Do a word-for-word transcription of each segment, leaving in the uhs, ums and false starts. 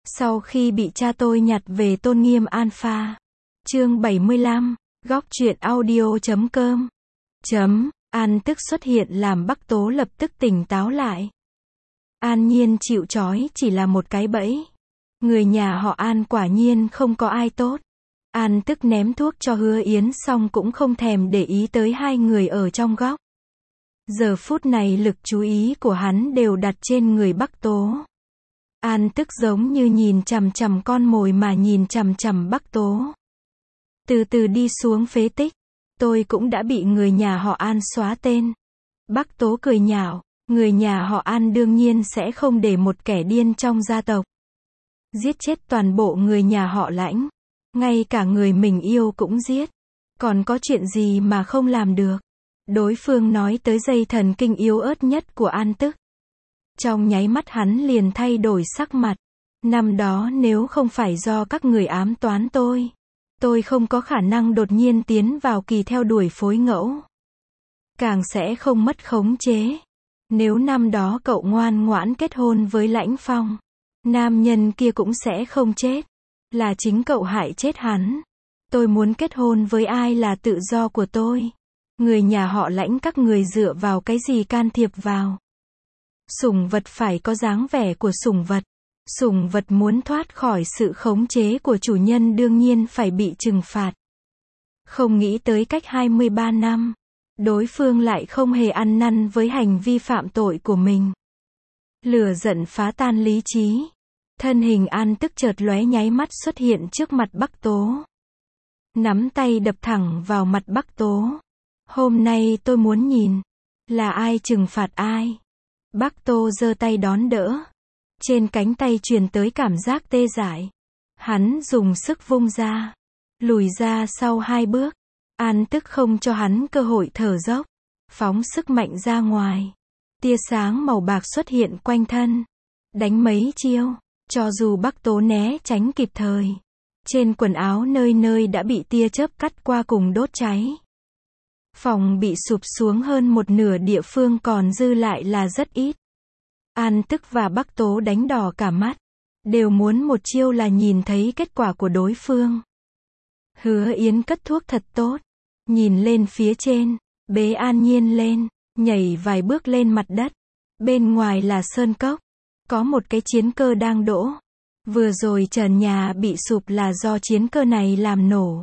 Sau khi bị cha tôi nhặt về tôn nghiêm alpha. Chương bảy mươi lăm, góc truyện audio chấm com. Chấm, An Tức xuất hiện làm Bắc Tố lập tức tỉnh táo lại. An Nhiên chịu trói chỉ là một cái bẫy. Người nhà họ An quả nhiên không có ai tốt. An Tức ném thuốc cho Hứa Yến xong cũng không thèm để ý tới hai người ở trong góc. Giờ phút này lực chú ý của hắn đều đặt trên người Bắc Tố. An Tức giống như nhìn chằm chằm con mồi mà nhìn chằm chằm Bắc Tố. Từ từ đi xuống phế tích, tôi cũng đã bị người nhà họ An xóa tên. Bắc Tố cười nhạo, người nhà họ An đương nhiên sẽ không để một kẻ điên trong gia tộc giết chết toàn bộ người nhà họ Lãnh, ngay cả người mình yêu cũng giết. Còn có chuyện gì mà không làm được? Đối phương nói tới dây thần kinh yếu ớt nhất của An Tức. Trong nháy mắt hắn liền thay đổi sắc mặt. Năm đó nếu không phải do các người ám toán tôi, tôi không có khả năng đột nhiên tiến vào kỳ theo đuổi phối ngẫu. Càng sẽ không mất khống chế. Nếu năm đó cậu ngoan ngoãn kết hôn với Lãnh Phong, nam nhân kia cũng sẽ không chết. Là chính cậu hại chết hắn. Tôi muốn kết hôn với ai là tự do của tôi. Người nhà họ Lãnh các người dựa vào cái gì can thiệp vào? Sủng vật phải có dáng vẻ của sủng vật. Sủng vật muốn thoát khỏi sự khống chế của chủ nhân đương nhiên phải bị trừng phạt. Không nghĩ tới cách hai mươi ba năm, đối phương lại không hề ăn năn với hành vi phạm tội của mình. Lửa giận phá tan lý trí. Thân hình An Tức chợt lóe nháy mắt xuất hiện trước mặt Bắc Tố. Nắm tay đập thẳng vào mặt Bắc Tố. Hôm nay tôi muốn nhìn, là ai trừng phạt ai. Bắc Tô giơ tay đón đỡ. Trên cánh tay truyền tới cảm giác tê dại. Hắn dùng sức vung ra, lùi ra sau hai bước. An Tức không cho hắn cơ hội thở dốc, phóng sức mạnh ra ngoài. Tia sáng màu bạc xuất hiện quanh thân. Đánh mấy chiêu, cho dù Bắc Tố né tránh kịp thời, trên quần áo nơi nơi đã bị tia chớp cắt qua cùng đốt cháy. Phòng bị sụp xuống hơn một nửa, địa phương còn dư lại là rất ít. An Tức và Bắc Tố đánh đỏ cả mắt, đều muốn một chiêu là nhìn thấy kết quả của đối phương. Hứa Yến cất thuốc thật tốt, nhìn lên phía trên, bế An Nhiên lên, nhảy vài bước lên mặt đất. Bên ngoài là sơn cốc, có một cái chiến cơ đang đỗ. Vừa rồi trần nhà bị sụp là do chiến cơ này làm nổ.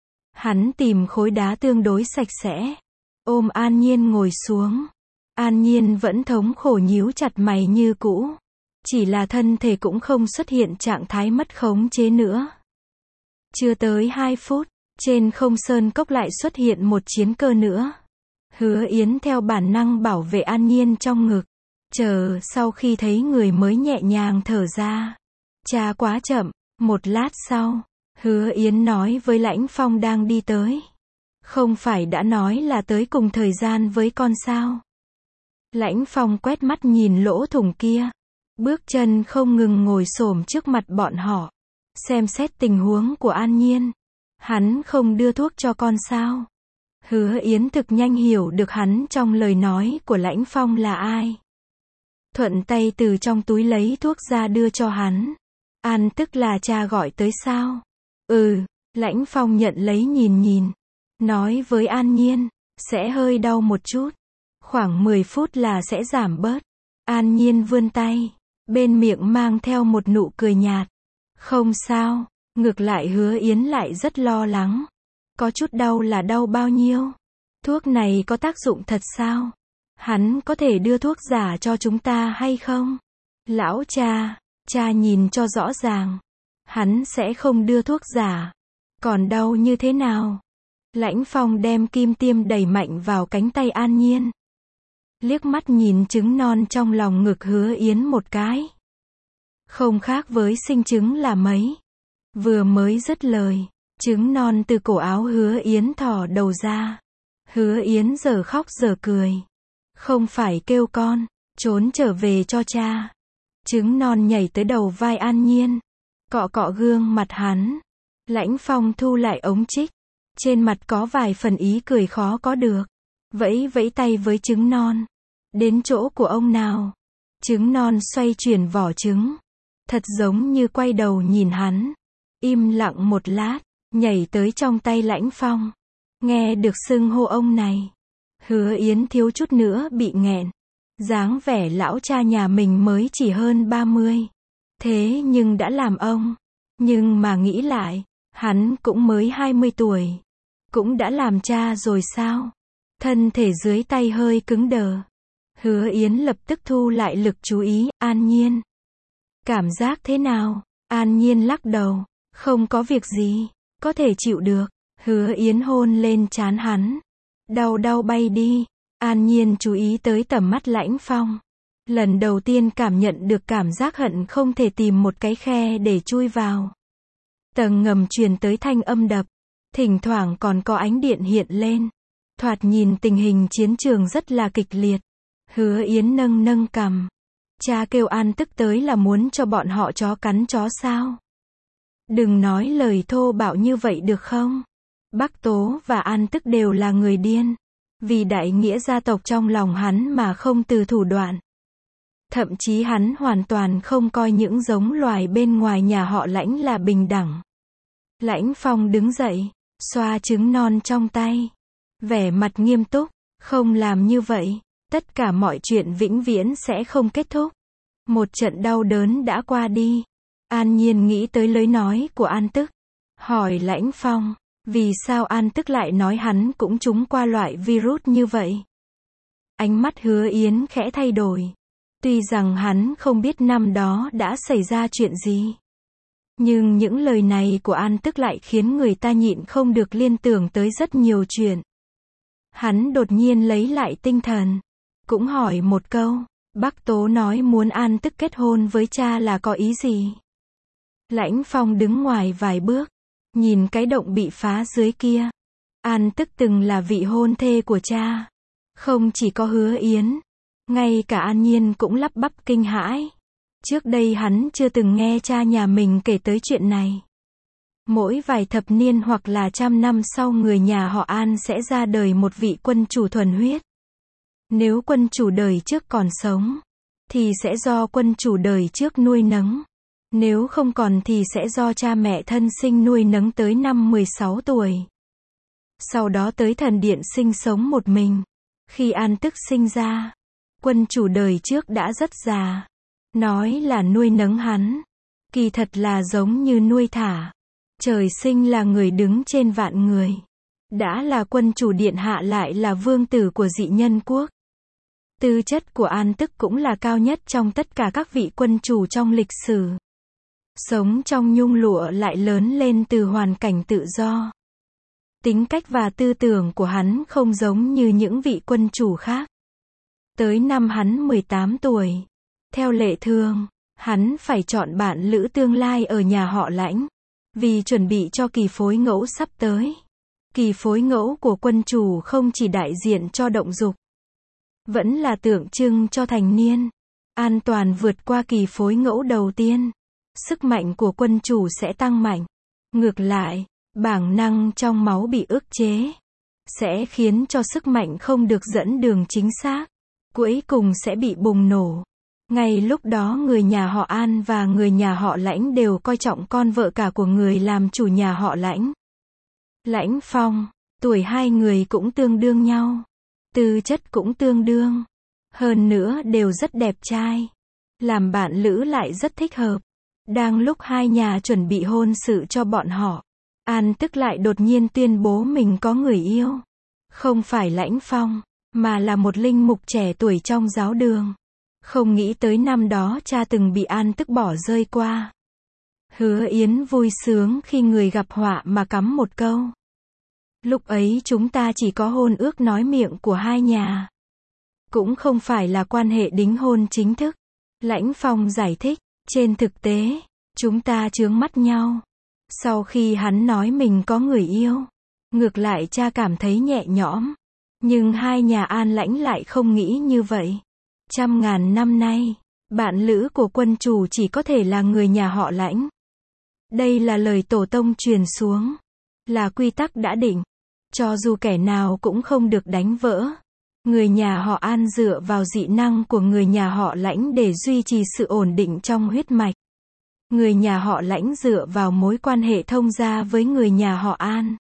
Hắn tìm khối đá tương đối sạch sẽ, ôm An Nhiên ngồi xuống. An Nhiên vẫn thống khổ nhíu chặt mày như cũ, chỉ là thân thể cũng không xuất hiện trạng thái mất khống chế nữa. Chưa tới hai phút, trên không sơn cốc lại xuất hiện một chiến cơ nữa. Hứa Yến theo bản năng bảo vệ An Nhiên trong ngực, chờ sau khi thấy người mới nhẹ nhàng thở ra. Cha quá chậm. Một lát sau, Hứa Yến nói với Lãnh Phong đang đi tới. Không phải đã nói là tới cùng thời gian với con sao? Lãnh Phong quét mắt nhìn lỗ thủng kia, bước chân không ngừng ngồi xổm trước mặt bọn họ, xem xét tình huống của An Nhiên. Hắn không đưa thuốc cho con sao? Hứa Yến thực nhanh hiểu được hắn trong lời nói của Lãnh Phong là ai. Thuận tay từ trong túi lấy thuốc ra đưa cho hắn. An Tức là cha gọi tới sao? Ừ, Lãnh Phong nhận lấy nhìn nhìn, nói với An Nhiên, sẽ hơi đau một chút, khoảng mười phút là sẽ giảm bớt. An Nhiên vươn tay, bên miệng mang theo một nụ cười nhạt. Không sao. Ngược lại Hứa Yến lại rất lo lắng. Có chút đau là đau bao nhiêu? Thuốc này có tác dụng thật sao? Hắn có thể đưa thuốc giả cho chúng ta hay không? Lão cha, cha nhìn cho rõ ràng. Hắn sẽ không đưa thuốc giả. Còn đau như thế nào? Lãnh Phong đem kim tiêm đẩy mạnh vào cánh tay An Nhiên. Liếc mắt nhìn trứng non trong lòng ngực Hứa Yến một cái. Không khác với sinh trứng là mấy. Vừa mới dứt lời, trứng non từ cổ áo Hứa Yến thò đầu ra. Hứa Yến giờ khóc giờ cười. Không phải kêu con, trốn trở về cho cha. Trứng non nhảy tới đầu vai An Nhiên, cọ cọ gương mặt hắn. Lãnh Phong thu lại ống trích, trên mặt có vài phần ý cười khó có được. Vẫy vẫy tay với trứng non. Đến chỗ của ông nào? Trứng non xoay chuyển vỏ trứng, thật giống như quay đầu nhìn hắn. Im lặng một lát, nhảy tới trong tay Lãnh Phong. Nghe được xưng hô ông này, Hứa Yến thiếu chút nữa bị nghẹn. Dáng vẻ lão cha nhà mình mới chỉ hơn ba mươi. Thế nhưng đã làm ông. Nhưng mà nghĩ lại, hắn cũng mới hai mươi tuổi. Cũng đã làm cha rồi sao? Thân thể dưới tay hơi cứng đờ. Hứa Yến lập tức thu lại lực chú ý, An Nhiên. Cảm giác thế nào? An Nhiên lắc đầu. Không có việc gì, có thể chịu được. Hứa Yến hôn lên trán hắn. Đau đau bay đi. An Nhiên chú ý tới tầm mắt Lãnh Phong. Lần đầu tiên cảm nhận được cảm giác hận không thể tìm một cái khe để chui vào. Tầng ngầm truyền tới thanh âm đập. Thỉnh thoảng còn có ánh điện hiện lên. Thoạt nhìn tình hình chiến trường rất là kịch liệt. Hứa Yến nâng nâng cằm. Cha kêu An Tức tới là muốn cho bọn họ chó cắn chó sao? Đừng nói lời thô bạo như vậy được không? Bắc Tố và An Tức đều là người điên. Vì đại nghĩa gia tộc trong lòng hắn mà không từ thủ đoạn. Thậm chí hắn hoàn toàn không coi những giống loài bên ngoài nhà họ Lãnh là bình đẳng. Lãnh Phong đứng dậy, xoa trứng non trong tay. Vẻ mặt nghiêm túc, không làm như vậy, tất cả mọi chuyện vĩnh viễn sẽ không kết thúc. Một trận đau đớn đã qua đi. An Nhiên nghĩ tới lời nói của An Tức. Hỏi Lãnh Phong, vì sao An Tức lại nói hắn cũng trúng qua loại virus như vậy? Ánh mắt Hứa Yến khẽ thay đổi. Tuy rằng hắn không biết năm đó đã xảy ra chuyện gì. Nhưng những lời này của An Tức lại khiến người ta nhịn không được liên tưởng tới rất nhiều chuyện. Hắn đột nhiên lấy lại tinh thần. Cũng hỏi một câu, Bắc Tố nói muốn An Tức kết hôn với cha là có ý gì? Lãnh Phong đứng ngoài vài bước, nhìn cái động bị phá dưới kia. An Tức từng là vị hôn thê của cha. Không chỉ có Hứa Yến, ngay cả An Nhiên cũng lắp bắp kinh hãi. Trước đây hắn chưa từng nghe cha nhà mình kể tới chuyện này. Mỗi vài thập niên hoặc là trăm năm sau người nhà họ An sẽ ra đời một vị quân chủ thuần huyết. Nếu quân chủ đời trước còn sống, thì sẽ do quân chủ đời trước nuôi nấng. Nếu không còn thì sẽ do cha mẹ thân sinh nuôi nấng tới năm mười sáu tuổi. Sau đó tới thần điện sinh sống một mình. Khi An Tức sinh ra, quân chủ đời trước đã rất già. Nói là nuôi nấng hắn, kỳ thật là giống như nuôi thả. Trời sinh là người đứng trên vạn người. Đã là quân chủ điện hạ lại là vương tử của dị nhân quốc. Tư chất của An Tức cũng là cao nhất trong tất cả các vị quân chủ trong lịch sử. Sống trong nhung lụa lại lớn lên từ hoàn cảnh tự do. Tính cách và tư tưởng của hắn không giống như những vị quân chủ khác. Tới năm hắn mười tám tuổi, theo lệ thường, hắn phải chọn bạn lữ tương lai ở nhà họ Lãnh. Vì chuẩn bị cho kỳ phối ngẫu sắp tới. Kỳ phối ngẫu của quân chủ không chỉ đại diện cho động dục, vẫn là tượng trưng cho thành niên. An toàn vượt qua kỳ phối ngẫu đầu tiên, sức mạnh của quân chủ sẽ tăng mạnh. Ngược lại, bản năng trong máu bị ức chế, sẽ khiến cho sức mạnh không được dẫn đường chính xác. Cuối cùng sẽ bị bùng nổ. Ngay lúc đó người nhà họ An và người nhà họ Lãnh đều coi trọng con vợ cả của người làm chủ nhà họ Lãnh. Lãnh Phong, tuổi hai người cũng tương đương nhau. Tư chất cũng tương đương. Hơn nữa đều rất đẹp trai. Làm bạn lữ lại rất thích hợp. Đang lúc hai nhà chuẩn bị hôn sự cho bọn họ, An Tức lại đột nhiên tuyên bố mình có người yêu. Không phải Lãnh Phong, mà là một linh mục trẻ tuổi trong giáo đường. Không nghĩ tới năm đó cha từng bị An Tức bỏ rơi qua. Hứa Yến vui sướng khi người gặp họa mà cắm một câu. Lúc ấy chúng ta chỉ có hôn ước nói miệng của hai nhà. Cũng không phải là quan hệ đính hôn chính thức. Lãnh Phong giải thích, trên thực tế, chúng ta chướng mắt nhau. Sau khi hắn nói mình có người yêu, ngược lại cha cảm thấy nhẹ nhõm. Nhưng hai nhà An Lãnh lại không nghĩ như vậy. Trăm ngàn năm nay, bạn lữ của quân chủ chỉ có thể là người nhà họ Lãnh. Đây là lời tổ tông truyền xuống, là quy tắc đã định. Cho dù kẻ nào cũng không được đánh vỡ. Người nhà họ An dựa vào dị năng của người nhà họ Lãnh để duy trì sự ổn định trong huyết mạch. người nhà họ Lãnh dựa vào mối quan hệ thông gia với người nhà họ An,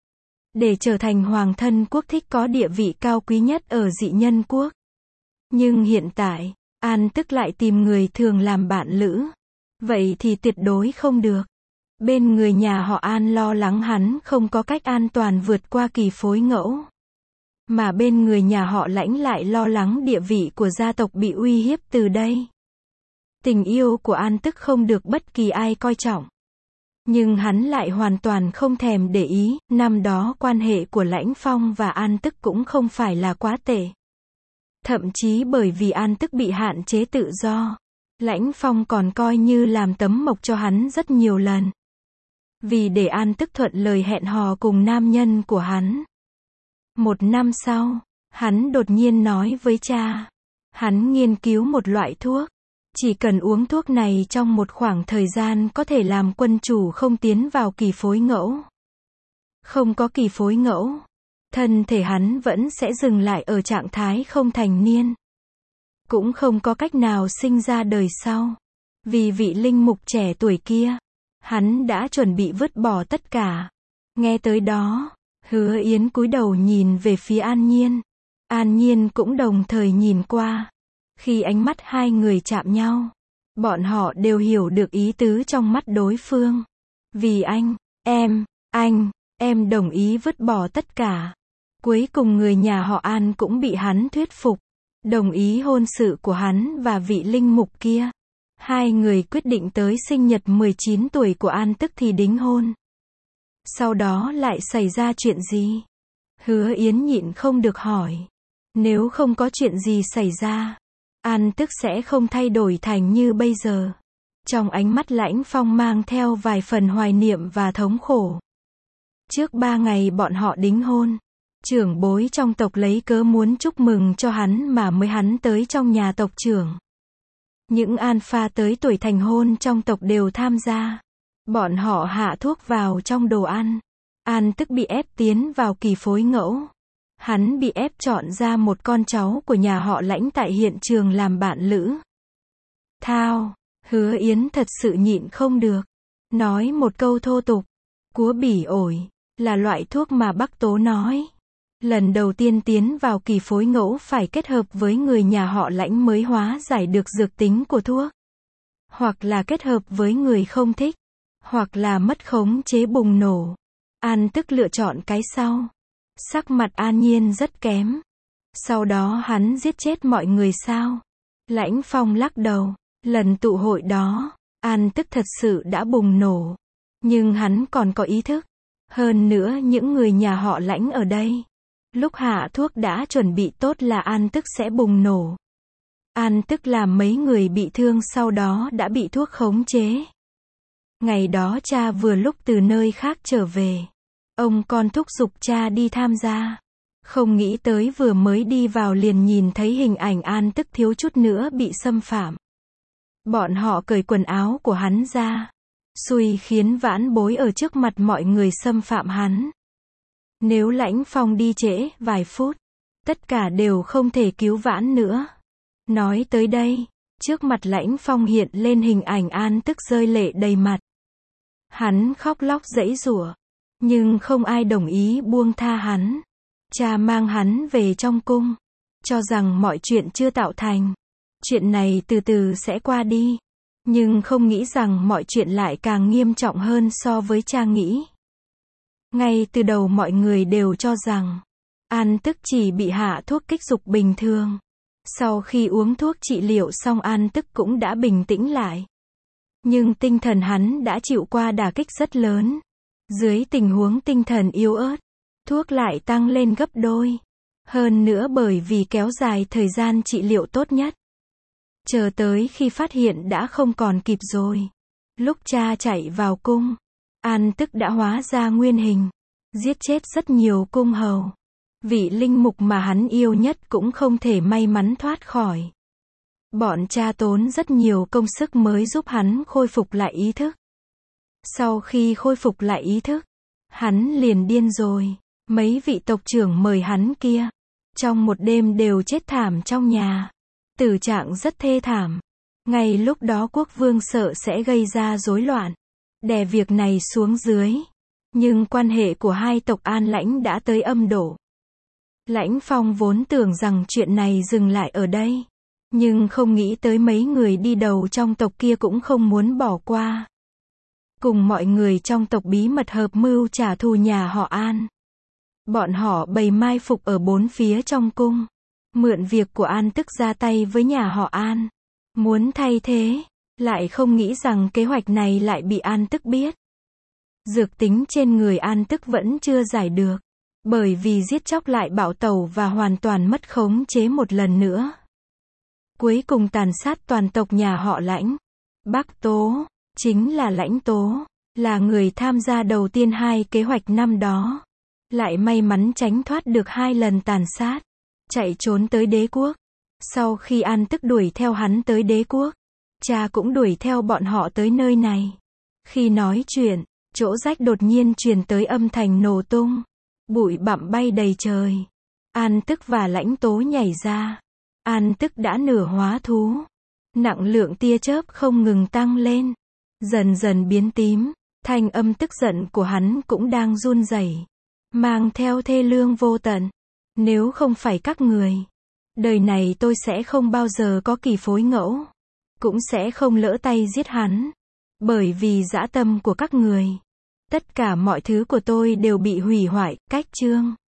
để trở thành hoàng thân quốc thích có địa vị cao quý nhất ở dị nhân quốc. Nhưng hiện tại, An Tức lại tìm người thường làm bạn lữ. Vậy thì tuyệt đối không được. Bên người nhà họ An lo lắng hắn không có cách an toàn vượt qua kỳ phối ngẫu. Mà bên người nhà họ Lãnh lại lo lắng địa vị của gia tộc bị uy hiếp từ đây. Tình yêu của An Tức không được bất kỳ ai coi trọng. Nhưng hắn lại hoàn toàn không thèm để ý, năm đó quan hệ của Lãnh Phong và An Tức cũng không phải là quá tệ. Thậm chí bởi vì An Tức bị hạn chế tự do, Lãnh Phong còn coi như làm tấm mộc cho hắn rất nhiều lần. Vì để An Tức thuận lời hẹn hò cùng nam nhân của hắn. Một năm sau, hắn đột nhiên nói với cha. Hắn nghiên cứu một loại thuốc. Chỉ cần uống thuốc này trong một khoảng thời gian có thể làm quân chủ không tiến vào kỳ phối ngẫu. Không có kỳ phối ngẫu, thân thể hắn vẫn sẽ dừng lại ở trạng thái không thành niên. Cũng không có cách nào sinh ra đời sau. Vì vị linh mục trẻ tuổi kia, hắn đã chuẩn bị vứt bỏ tất cả. Nghe tới đó, Hứa Yến cúi đầu nhìn về phía An Nhiên. An Nhiên cũng đồng thời nhìn qua. Khi ánh mắt hai người chạm nhau, bọn họ đều hiểu được ý tứ trong mắt đối phương. Vì anh, em, anh, em đồng ý vứt bỏ tất cả. Cuối cùng người nhà họ An cũng bị hắn thuyết phục, đồng ý hôn sự của hắn và vị linh mục kia. Hai người quyết định tới sinh nhật mười chín tuổi của An Tức thì đính hôn. Sau đó lại xảy ra chuyện gì? Hứa Yến nhịn không được hỏi. Nếu không có chuyện gì xảy ra, An Tức sẽ không thay đổi thành như bây giờ. Trong ánh mắt Lãnh Phong mang theo vài phần hoài niệm và thống khổ. Trước ba ngày bọn họ đính hôn, trưởng bối trong tộc lấy cớ muốn chúc mừng cho hắn mà mới hắn tới trong nhà tộc trưởng. Những alpha tới tuổi thành hôn trong tộc đều tham gia. Bọn họ hạ thuốc vào trong đồ ăn. An Tức bị ép tiến vào kỳ phối ngẫu. Hắn bị ép chọn ra một con cháu của nhà họ Lãnh tại hiện trường làm bạn lữ. Thao, Hứa Yến thật sự nhịn không được. Nói một câu thô tục. Cúa bỉ ổi, là loại thuốc mà Bắc Tố nói. Lần đầu tiên tiến vào kỳ phối ngẫu phải kết hợp với người nhà họ Lãnh mới hóa giải được dược tính của thuốc. Hoặc là kết hợp với người không thích. Hoặc là mất khống chế bùng nổ. An Tức lựa chọn cái sau. Sắc mặt An Nhiên rất kém. Sau đó hắn giết chết mọi người sao? Lãnh Phong lắc đầu. Lần tụ hội đó, An Tức thật sự đã bùng nổ. Nhưng hắn còn có ý thức. Hơn nữa những người nhà họ Lãnh ở đây. Lúc hạ thuốc đã chuẩn bị tốt là An Tức sẽ bùng nổ. An Tức làm mấy người bị thương sau đó đã bị thuốc khống chế. Ngày đó cha vừa lúc từ nơi khác trở về. Ông con thúc giục cha đi tham gia. Không nghĩ tới vừa mới đi vào liền nhìn thấy hình ảnh An Tức thiếu chút nữa bị xâm phạm. Bọn họ cởi quần áo của hắn ra. Xui khiến vãn bối ở trước mặt mọi người xâm phạm hắn. Nếu Lãnh Phong đi trễ vài phút, tất cả đều không thể cứu vãn nữa. Nói tới đây, trước mặt Lãnh Phong hiện lên hình ảnh An Tức rơi lệ đầy mặt. Hắn khóc lóc giãy giụa, nhưng không ai đồng ý buông tha hắn. Cha mang hắn về trong cung, cho rằng mọi chuyện chưa tạo thành. Chuyện này từ từ sẽ qua đi. Nhưng không nghĩ rằng mọi chuyện lại càng nghiêm trọng hơn so với cha nghĩ. Ngay từ đầu mọi người đều cho rằng An Tức chỉ bị hạ thuốc kích dục bình thường. Sau khi uống thuốc trị liệu xong An Tức cũng đã bình tĩnh lại. Nhưng tinh thần hắn đã chịu qua đả kích rất lớn. Dưới tình huống tinh thần yếu ớt, thuốc lại tăng lên gấp đôi. Hơn nữa bởi vì kéo dài thời gian trị liệu tốt nhất. Chờ tới khi phát hiện đã không còn kịp rồi. Lúc cha chạy vào cung, An Tức đã hóa ra nguyên hình, giết chết rất nhiều cung hầu. Vị linh mục mà hắn yêu nhất cũng không thể may mắn thoát khỏi. Bọn cha tốn rất nhiều công sức mới giúp hắn khôi phục lại ý thức. Sau khi khôi phục lại ý thức, hắn liền điên rồi. Mấy vị tộc trưởng mời hắn kia, trong một đêm đều chết thảm trong nhà. Tử trạng rất thê thảm. Ngay lúc đó quốc vương sợ sẽ gây ra rối loạn, đè việc này xuống dưới. Nhưng quan hệ của hai tộc An Lãnh đã tới âm độ. Lãnh Phong vốn tưởng rằng chuyện này dừng lại ở đây. Nhưng không nghĩ tới mấy người đi đầu trong tộc kia cũng không muốn bỏ qua. Cùng mọi người trong tộc bí mật hợp mưu trả thù nhà họ An. Bọn họ bày mai phục ở bốn phía trong cung. Mượn việc của An Tức ra tay với nhà họ An. Muốn thay thế. Lại không nghĩ rằng kế hoạch này lại bị An Tức biết. Dược tính trên người An Tức vẫn chưa giải được. Bởi vì giết chóc lại bạo tẩu và hoàn toàn mất khống chế một lần nữa. Cuối cùng tàn sát toàn tộc nhà họ Lãnh. Bắc Tố, chính là Lãnh Tố, là người tham gia đầu tiên hai kế hoạch năm đó. Lại may mắn tránh thoát được hai lần tàn sát. Chạy trốn tới đế quốc. Sau khi An Tức đuổi theo hắn tới đế quốc, cha cũng đuổi theo bọn họ tới nơi này. Khi nói chuyện, chỗ rách đột nhiên truyền tới âm thanh nổ tung. Bụi bặm bay đầy trời. An Tức và Lãnh Tố nhảy ra. An Tức đã nửa hóa thú. Nặng lượng tia chớp không ngừng tăng lên. Dần dần biến tím. Thanh âm tức giận của hắn cũng đang run rẩy, mang theo thê lương vô tận. Nếu không phải các người, đời này tôi sẽ không bao giờ có kỳ phối ngẫu. Cũng sẽ không lỡ tay giết hắn. Bởi vì dã tâm của các người. Tất cả mọi thứ của tôi đều bị hủy hoại. Cách chương